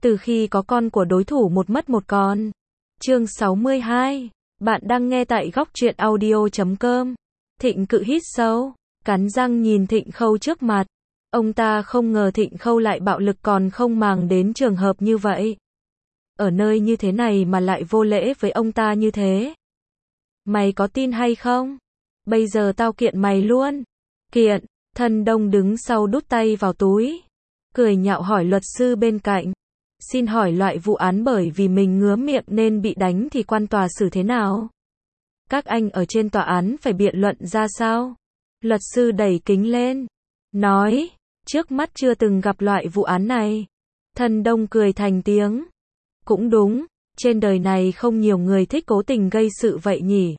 Từ khi có con của đối thủ một mất một còn. Chương 62. Bạn đang nghe tại góc truyện audio.com. Thịnh Cự hít sâu, cắn răng nhìn Thịnh Khâu trước mặt. Ông ta không ngờ Thịnh Khâu lại bạo lực còn không màng đến trường hợp như vậy. Ở nơi như thế này mà lại vô lễ với ông ta như thế. Mày có tin hay không? Bây giờ tao kiện mày luôn. Kiện. Thần Đông đứng sau đút tay vào túi, cười nhạo hỏi luật sư bên cạnh. Xin hỏi loại vụ án bởi vì mình ngứa miệng nên bị đánh thì quan tòa xử thế nào? Các anh ở trên tòa án phải biện luận ra sao? Luật sư đẩy kính lên, nói, trước mắt chưa từng gặp loại vụ án này. Thần Đông cười thành tiếng. Cũng đúng, trên đời này không nhiều người thích cố tình gây sự vậy nhỉ.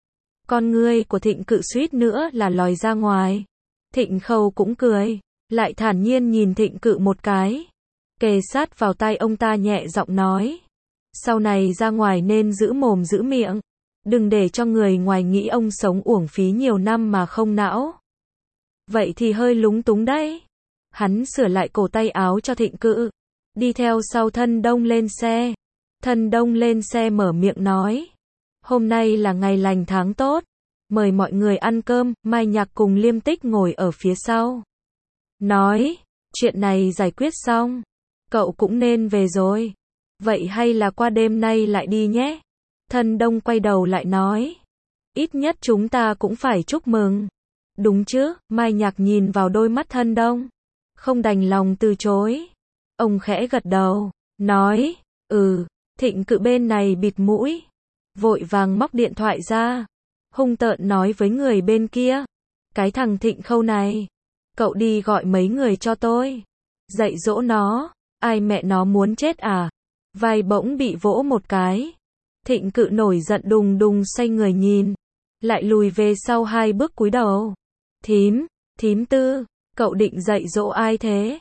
Con ngươi của Thịnh Cự suýt nữa là lòi ra ngoài. Thịnh Khâu cũng cười, lại thản nhiên nhìn Thịnh Cự một cái. Kề sát vào tai ông ta nhẹ giọng nói. Sau này ra ngoài nên giữ mồm giữ miệng. Đừng để cho người ngoài nghĩ ông sống uổng phí nhiều năm mà không não. Vậy thì hơi lúng túng đấy. Hắn sửa lại cổ tay áo cho Thịnh Cự. Đi theo sau Thần Đông lên xe. Thần Đông lên xe mở miệng nói. Hôm nay là ngày lành tháng tốt. Mời mọi người ăn cơm. Mai Nhạc cùng Liêm Tích ngồi ở phía sau. Nói, chuyện này giải quyết xong. Cậu cũng nên về rồi. Vậy hay là qua đêm nay lại đi nhé. Thần Đông quay đầu lại nói. Ít nhất chúng ta cũng phải chúc mừng. Đúng chứ, Mai Nhạc nhìn vào đôi mắt Thần Đông. Không đành lòng từ chối. Ông khẽ gật đầu, nói, Thịnh Cự bên này bịt mũi. Vội vàng móc điện thoại ra. Hung tợn nói với người bên kia. Cái thằng Thịnh Khâu này. Cậu đi gọi mấy người cho tôi. Dạy dỗ nó. Ai mẹ nó muốn chết à? Vai bỗng bị vỗ một cái. Thịnh Cự nổi giận đùng đùng xoay người nhìn. Lại lùi về sau 2 bước cúi đầu. Thím Tư, cậu định dạy dỗ ai thế?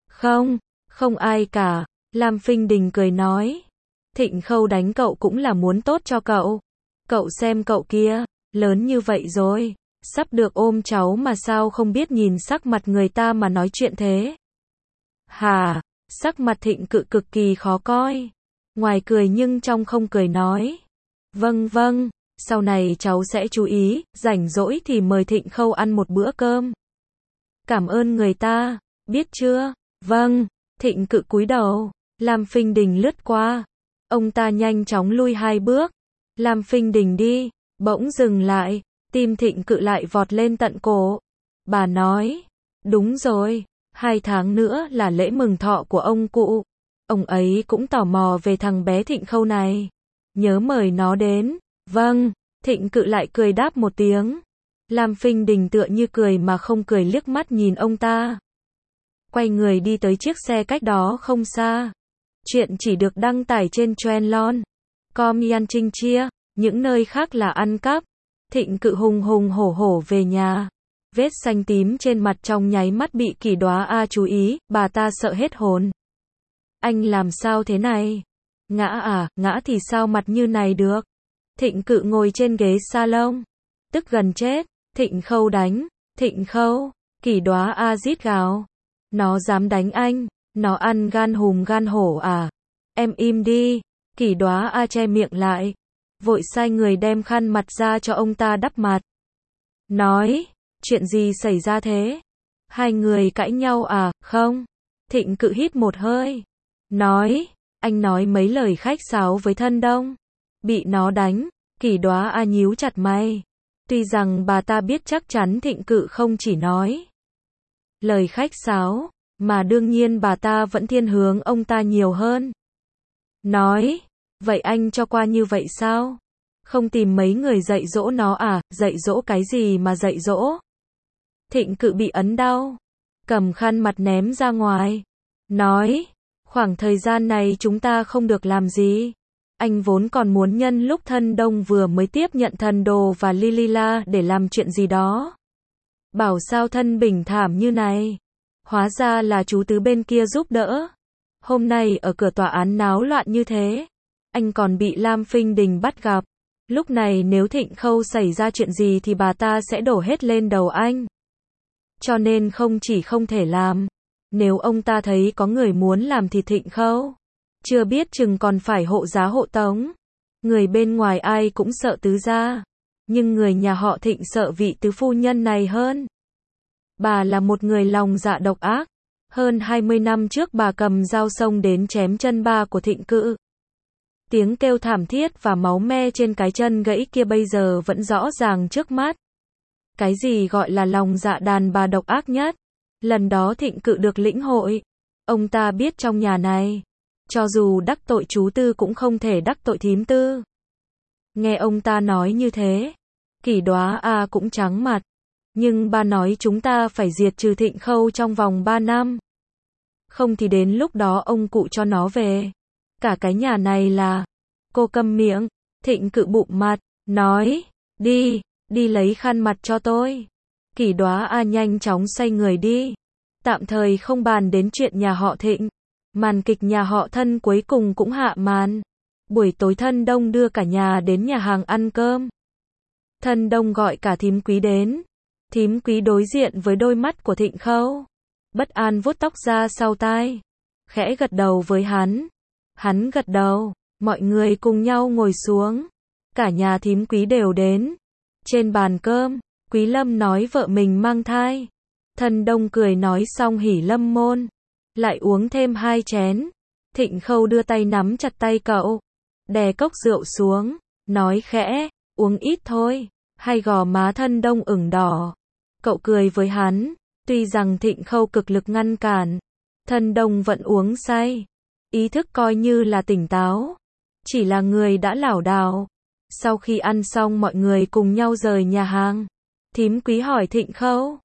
Không ai cả. Lam Phinh Đình cười nói. Thịnh Khâu đánh cậu cũng là muốn tốt cho cậu. Cậu xem cậu kia, lớn như vậy rồi. Sắp được ôm cháu mà sao không biết nhìn sắc mặt người ta mà nói chuyện thế? Hả? Sắc mặt Thịnh Cự cực kỳ khó coi. Ngoài cười nhưng trong không cười nói. Vâng, sau này cháu sẽ chú ý, rảnh rỗi thì mời Thịnh Khâu ăn một bữa cơm. Cảm ơn người ta, biết chưa? Vâng, Thịnh Cự cúi đầu. Lam Phinh Đình lướt qua. Ông ta nhanh chóng lui 2 bước. Lam Phinh Đình đi, bỗng dừng lại, tim Thịnh Cự lại vọt lên tận cổ. Bà nói, đúng rồi. 2 tháng nữa là lễ mừng thọ của ông cụ. Ông ấy cũng tò mò về thằng bé Thịnh Khâu này. Nhớ mời nó đến. Vâng, Thịnh Cự lại cười đáp một tiếng. Lam Phinh Đình tựa như cười mà không cười liếc mắt nhìn ông ta. Quay người đi tới chiếc xe cách đó không xa. Chuyện chỉ được đăng tải trên Trendlon.com Yan Trinh Chia. Những nơi khác là ăn cắp. Thịnh Cự hùng hùng hổ hổ về nhà. Vết xanh tím trên mặt trong nháy mắt bị Kỷ Đoá A chú ý, bà ta sợ hết hồn. Anh làm sao thế này? Ngã à, ngã thì sao mặt như này được? Thịnh Cự ngồi trên ghế salon. Tức gần chết. Thịnh Khâu đánh. Thịnh Khâu. Kỷ Đoá A rít gào. Nó dám đánh anh. Nó ăn gan hùm gan hổ à? Em im đi. Kỷ Đoá A che miệng lại. Vội sai người đem khăn mặt ra cho ông ta đắp mặt. Nói. Chuyện gì xảy ra thế? 2 người cãi nhau à? Không. Thịnh Cự hít một hơi. Nói. Anh nói mấy lời khách sáo với Thần Đông. Bị nó đánh. Kỷ Đoá A nhíu chặt mày. Tuy rằng bà ta biết chắc chắn Thịnh Cự không chỉ nói lời khách sáo, mà đương nhiên bà ta vẫn thiên hướng ông ta nhiều hơn. Nói. Vậy anh cho qua như vậy sao? Không tìm mấy người dạy dỗ nó à? Dạy dỗ cái gì mà dạy dỗ? Thịnh Cự bị ấn đau. Cầm khăn mặt ném ra ngoài. Nói. Khoảng thời gian này chúng ta không được làm gì. Anh vốn còn muốn nhân lúc Thần Đông vừa mới tiếp nhận thần đồ và Lilila để làm chuyện gì đó. Bảo sao thân bình thảm như này. Hóa ra là chú Tứ bên kia giúp đỡ. Hôm nay ở cửa tòa án náo loạn như thế. Anh còn bị Lam Phinh Đình bắt gặp. Lúc này nếu Thịnh Khâu xảy ra chuyện gì thì bà ta sẽ đổ hết lên đầu anh. Cho nên không chỉ không thể làm. Nếu ông ta thấy có người muốn làm thì Thịnh Khâu chưa biết chừng còn phải hộ giá hộ tống. Người bên ngoài ai cũng sợ tứ gia, nhưng người nhà họ Thịnh sợ vị tứ phu nhân này hơn. Bà là một người lòng dạ độc ác. Hơn 20 năm trước bà cầm dao xông đến chém chân ba của Thịnh Cự. Tiếng kêu thảm thiết và máu me trên cái chân gãy kia bây giờ vẫn rõ ràng trước mắt. Cái gì gọi là lòng dạ đàn bà độc ác nhất? Lần đó Thịnh Cự được lĩnh hội. Ông ta biết trong nhà này, cho dù đắc tội chú Tư cũng không thể đắc tội thím Tư. Nghe ông ta nói như thế, Kỷ Đoá cũng trắng mặt. Nhưng ba nói chúng ta phải diệt trừ Thịnh Khâu trong vòng 3 năm. Không thì đến lúc đó ông cụ cho nó về. Cả cái nhà này là... Cô câm miệng. Thịnh Cự bụm mặt, nói, đi lấy khăn mặt cho tôi. Kỷ Đoá nhanh chóng xoay người đi. Tạm thời không bàn đến chuyện nhà họ Thịnh. Màn kịch nhà họ Thân cuối cùng cũng hạ màn. Buổi tối Thân Đông đưa cả nhà đến nhà hàng ăn cơm. Thân Đông gọi cả thím Quý đến. Thím Quý đối diện với đôi mắt của Thịnh Khâu. Bất an vuốt tóc ra sau tai. Khẽ gật đầu với hắn. Hắn gật đầu. Mọi người cùng nhau ngồi xuống. Cả nhà thím Quý đều đến. Trên bàn cơm, Quý Lâm nói vợ mình mang thai. Thân Đông cười nói xong hỉ lâm môn. Lại uống thêm 2 chén. Thịnh Khâu đưa tay nắm chặt tay cậu. Đè cốc rượu xuống. Nói khẽ, uống ít thôi. Hay gò má Thân Đông ửng đỏ. Cậu cười với hắn. Tuy rằng Thịnh Khâu cực lực ngăn cản. Thân Đông vẫn uống say. Ý thức coi như là tỉnh táo. Chỉ là người đã lảo đảo. Sau khi ăn xong mọi người cùng nhau rời nhà hàng. Thím Quý hỏi Thịnh Khâu.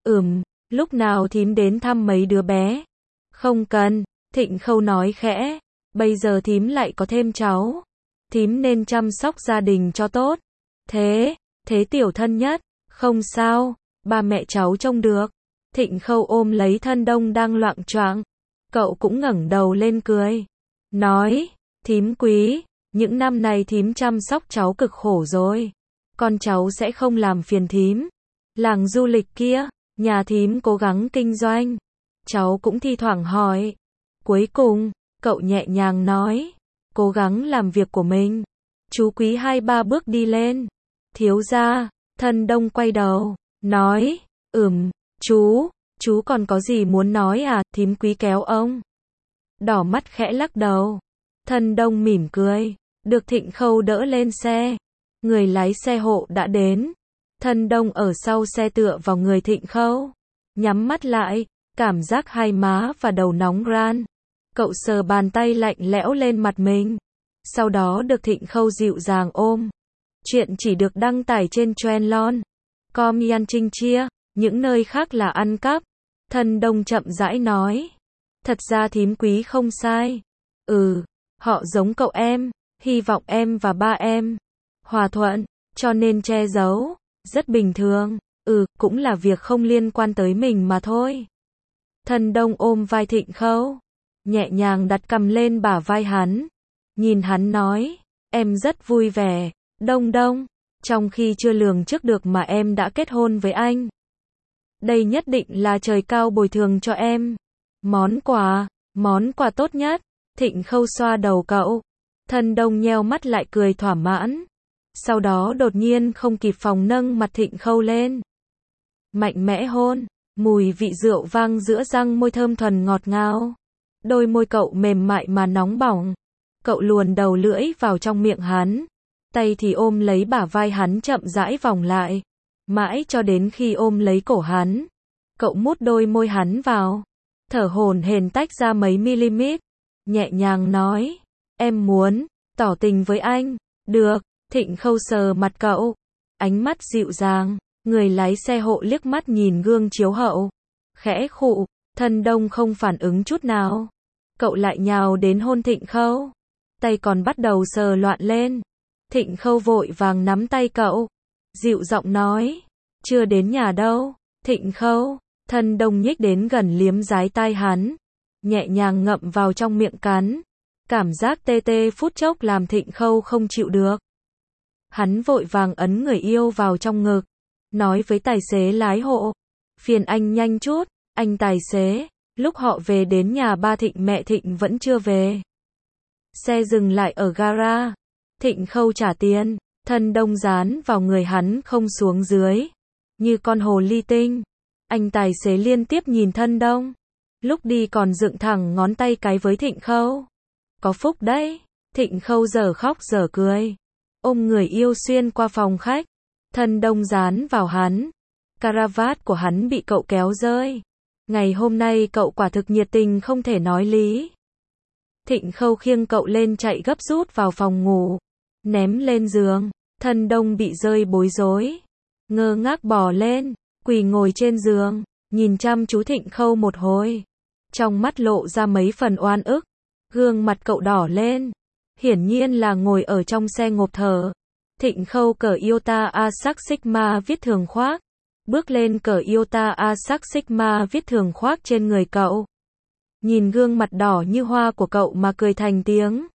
Lúc nào thím đến thăm mấy đứa bé? Không cần, Thịnh Khâu nói khẽ. Bây giờ thím lại có thêm cháu. Thím nên chăm sóc gia đình cho tốt. Thế tiểu thân nhất, không sao, ba mẹ cháu trông được. Thịnh Khâu ôm lấy Thân Đông đang loạng choạng. Cậu cũng ngẩng đầu lên cười. Nói, thím Quý, những năm này thím chăm sóc cháu cực khổ rồi. Con cháu sẽ không làm phiền thím. Làng du lịch kia, nhà thím cố gắng kinh doanh. Cháu cũng thi thoảng hỏi. Cuối cùng, cậu nhẹ nhàng nói. Cố gắng làm việc của mình. Chú Quý 2-3 bước đi lên. Thiếu gia, Thân Đông quay đầu. Nói, chú còn có gì muốn nói à? Thím Quý kéo ông. Đỏ mắt khẽ lắc đầu. Thân Đông mỉm cười. Được Thịnh Khâu đỡ lên xe. Người lái xe hộ đã đến. Thân Đông ở sau xe tựa vào người Thịnh Khâu. Nhắm mắt lại. Cảm giác hai má và đầu nóng ran. Cậu sờ bàn tay lạnh lẽo lên mặt mình. Sau đó được Thịnh Khâu dịu dàng ôm. Chuyện chỉ được đăng tải trên Trendlon.com Yan Trinh Chia. Những nơi khác là ăn cắp. Thân Đông chậm rãi nói. Thật ra thím Quý không sai. Họ giống cậu em. Hy vọng em và ba em hòa thuận, cho nên che giấu. Rất bình thường. Cũng là việc không liên quan tới mình mà thôi. Thân Đông ôm vai Thịnh Khâu. Nhẹ nhàng đặt cằm lên bả vai hắn. Nhìn hắn nói. Em rất vui vẻ. Đông Đông. Trong khi chưa lường trước được mà em đã kết hôn với anh. Đây nhất định là trời cao bồi thường cho em. Món quà tốt nhất. Thịnh Khâu xoa đầu cậu. Thân Đông nheo mắt lại cười thỏa mãn. Sau đó đột nhiên không kịp phòng nâng mặt Thịnh Khâu lên. Mạnh mẽ hôn. Mùi vị rượu vang giữa răng môi thơm thuần ngọt ngào. Đôi môi cậu mềm mại mà nóng bỏng. Cậu luồn đầu lưỡi vào trong miệng hắn. Tay thì ôm lấy bả vai hắn chậm rãi vòng lại. Mãi cho đến khi ôm lấy cổ hắn. Cậu mút đôi môi hắn vào. Thở hổn hển tách ra mấy mm. Nhẹ nhàng nói. Em muốn tỏ tình với anh. Được. Thịnh Khâu sờ mặt cậu. Ánh mắt dịu dàng. Người lái xe hộ liếc mắt nhìn gương chiếu hậu. Khẽ khụ. Thân Đông không phản ứng chút nào. Cậu lại nhào đến hôn Thịnh Khâu. Tay còn bắt đầu sờ loạn lên. Thịnh Khâu vội vàng nắm tay cậu. Dịu giọng nói. Chưa đến nhà đâu. Thịnh Khâu. Thân Đông nhích đến gần liếm dái tai hắn. Nhẹ nhàng ngậm vào trong miệng cắn. Cảm giác tê tê phút chốc làm Thịnh Khâu không chịu được. Hắn vội vàng ấn người yêu vào trong ngực. Nói với tài xế lái hộ. Phiền anh nhanh chút. Anh tài xế. Lúc họ về đến nhà ba Thịnh mẹ Thịnh vẫn chưa về. Xe dừng lại ở gara. Thịnh Khâu trả tiền. Thân Đông dán vào người hắn không xuống dưới. Như con hồ ly tinh. Anh tài xế liên tiếp nhìn Thân Đông. Lúc đi còn dựng thẳng ngón tay cái với Thịnh Khâu. Có phúc đấy. Thịnh Khâu giờ khóc giờ cười. Ôm người yêu xuyên qua phòng khách. Thân Đông dán vào hắn. Caravat của hắn bị cậu kéo rơi. Ngày hôm nay cậu quả thực nhiệt tình không thể nói lý. Thịnh Khâu khiêng cậu lên chạy gấp rút vào phòng ngủ. Ném lên giường. Thân Đông bị rơi bối rối. Ngơ ngác bò lên. Quỳ ngồi trên giường. Nhìn chăm chú Thịnh Khâu một hồi. Trong mắt lộ ra mấy phần oan ức. Gương mặt cậu đỏ lên. Hiển nhiên là ngồi ở trong xe ngộp thở. Thịnh Khâu cởi Iota Asac Sigma viết thường khoác. Bước lên cởi Iota Asac Sigma viết thường khoác trên người cậu. Nhìn gương mặt đỏ như hoa của cậu mà cười thành tiếng.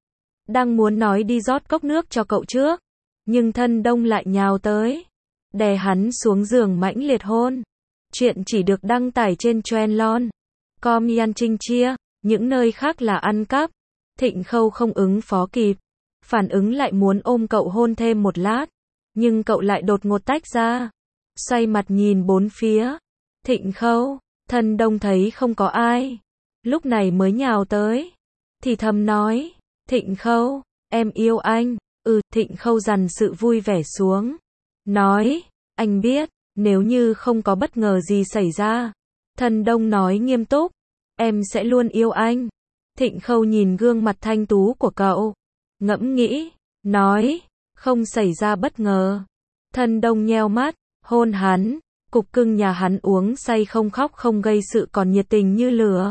Đang muốn nói đi rót cốc nước cho cậu trước. Nhưng Thân Đông lại nhào tới. Đè hắn xuống giường mãnh liệt hôn. Chuyện chỉ được đăng tải trên Trendlon. Com Yan Trinh Chia. Những nơi khác là ăn cắp. Thịnh Khâu không ứng phó kịp. Phản ứng lại muốn ôm cậu hôn thêm một lát. Nhưng cậu lại đột ngột tách ra. Xoay mặt nhìn bốn phía. Thịnh Khâu. Thân Đông thấy không có ai. Lúc này mới nhào tới. Thì thầm nói. Thịnh Khâu. Em yêu anh. Thịnh Khâu dằn sự vui vẻ xuống. Nói. Anh biết. Nếu như không có bất ngờ gì xảy ra. Thân Đông nói nghiêm túc. Em sẽ luôn yêu anh. Thịnh Khâu nhìn gương mặt thanh tú của cậu. Ngẫm nghĩ. Nói. Không xảy ra bất ngờ. Thân Đông nheo mắt. Hôn hắn. Cục cưng nhà hắn uống say không khóc không gây sự còn nhiệt tình như lửa.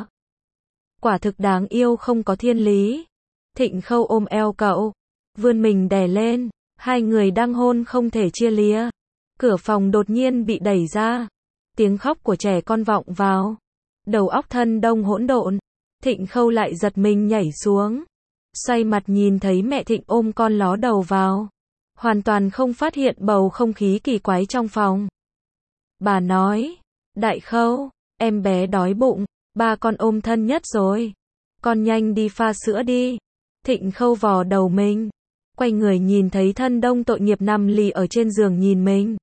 Quả thực đáng yêu không có thiên lý. Thịnh Khâu ôm eo cậu. Vươn mình đè lên. Hai người đang hôn không thể chia lìa. Cửa phòng đột nhiên bị đẩy ra. Tiếng khóc của trẻ con vọng vào. Đầu óc Thân Đông hỗn độn. Thịnh Khâu lại giật mình nhảy xuống. Xoay mặt nhìn thấy mẹ Thịnh ôm con ló đầu vào. Hoàn toàn không phát hiện bầu không khí kỳ quái trong phòng. Bà nói. Đại Khâu, em bé đói bụng. Ba con ôm thân nhất rồi. Con nhanh đi pha sữa đi. Thịnh Khâu vò đầu mình. Quay người nhìn thấy Thân Đông tội nghiệp nằm lì ở trên giường nhìn mình.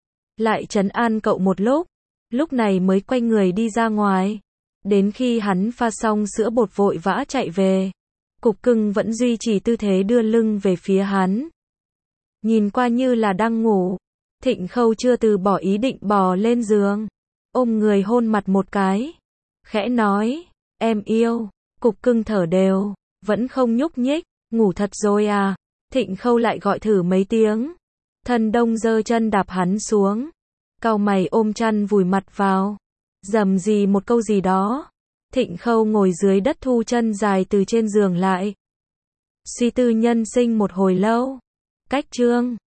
Lại trấn an cậu một lúc. Lúc này mới quay người đi ra ngoài. Đến khi hắn pha xong sữa bột vội vã chạy về. Cục cưng vẫn duy trì tư thế đưa lưng về phía hắn. Nhìn qua như là đang ngủ. Thịnh Khâu chưa từ bỏ ý định bò lên giường. Ôm người hôn mặt một cái. Khẽ nói. Em yêu. Cục cưng thở đều. Vẫn không nhúc nhích. Ngủ thật rồi à? Thịnh Khâu lại gọi thử mấy tiếng. Thân Đông giơ chân đạp hắn xuống. Cau mày ôm chăn vùi mặt vào. Rầm rì một câu gì đó. Thịnh Khâu ngồi dưới đất thu chân dài từ trên giường lại. Suy tư nhân sinh một hồi lâu. Cách chương